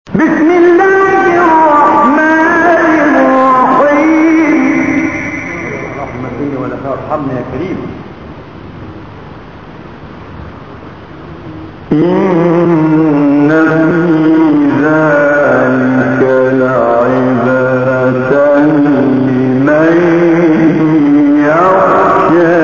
بسم الله الرحمن الرحيم. رحمتني ولا ترحمني يا كريم. إن في ذلك لعبرة لمن يخشى.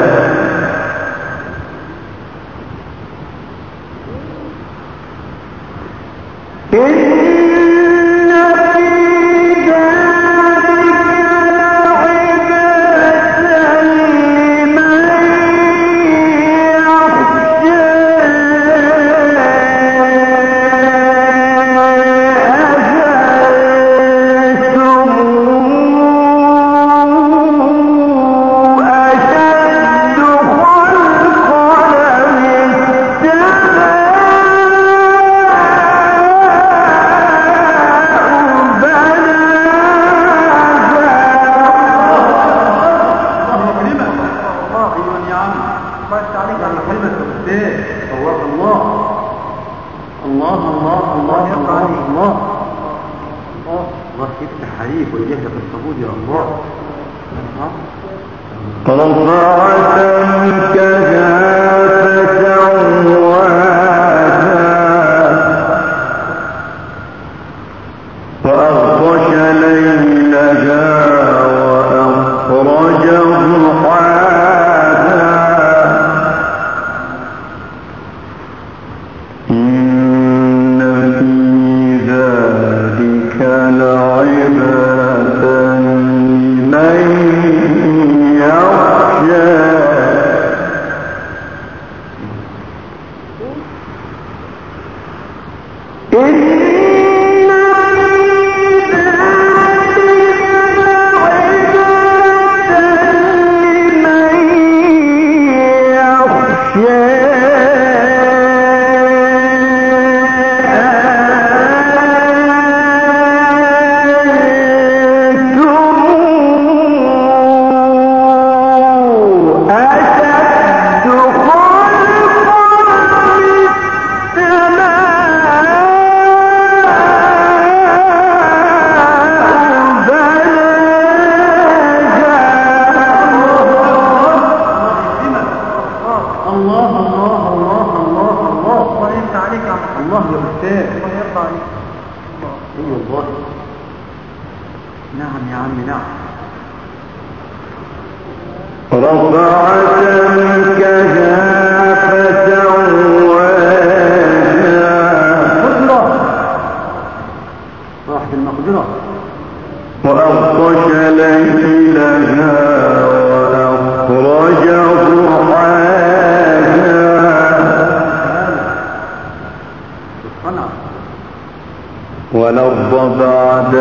والأرض بعد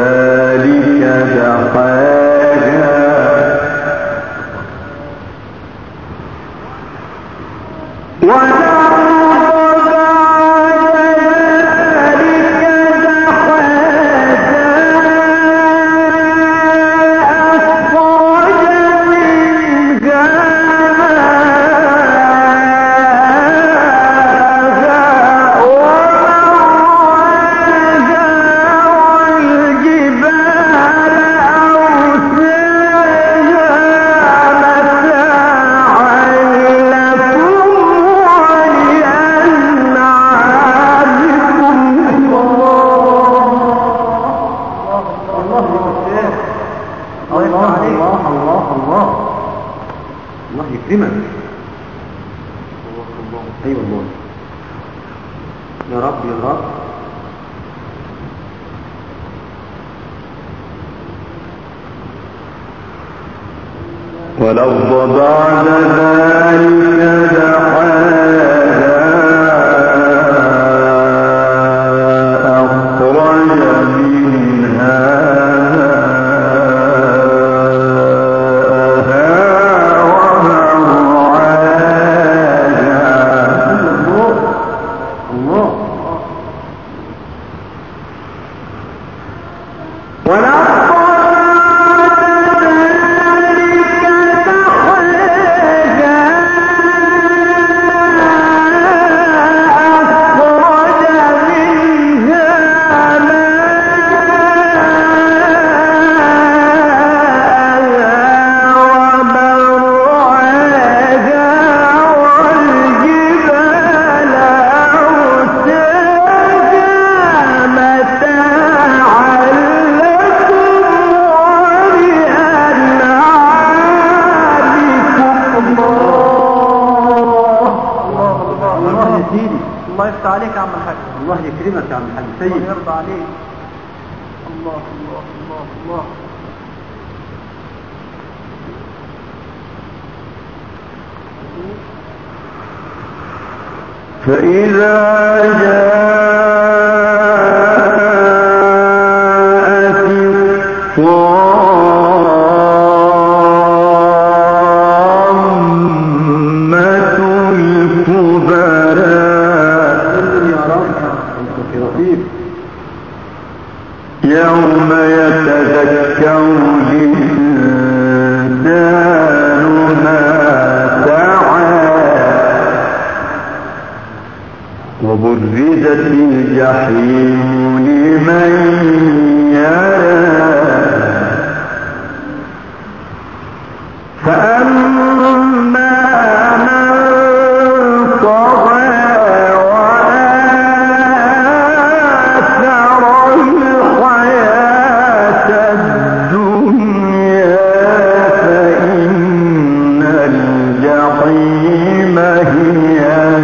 ذلك دحاها والأرض بعد ذلك دحاها أخرج منها ماءها ومرعاها يكرمك يا عم الحاج سيد. الله يرضى عليك. الله الله الله الله. فإذا جاءت الطامة الكبرى يوم يتذكر الإنسان ما سعى وبرزت الجحيم لمن يرى فأما من طغى وآثر الحياة الدنيا فإن الجحيم هي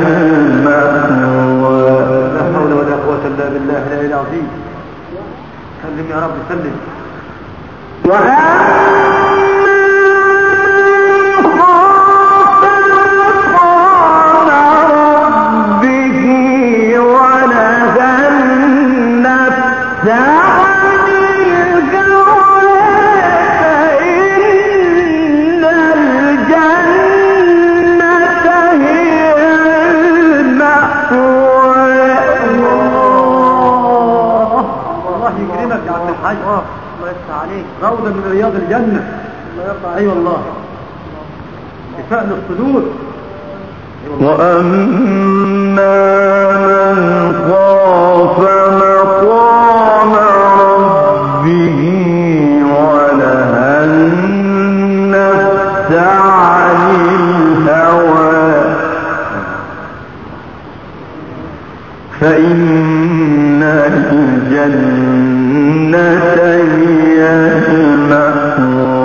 المأوى. لا حول ولا قوة إلا بالله العلي العظيم. سلم يا رب سلم. الله يفتح عليك. روضة من رياض الجنة. الله يرضى عليك. أي والله. شفاء للصدور. وأما من خاف مقام ربه ونهى النفس عن الهوى فإن الجنة هي المأوى.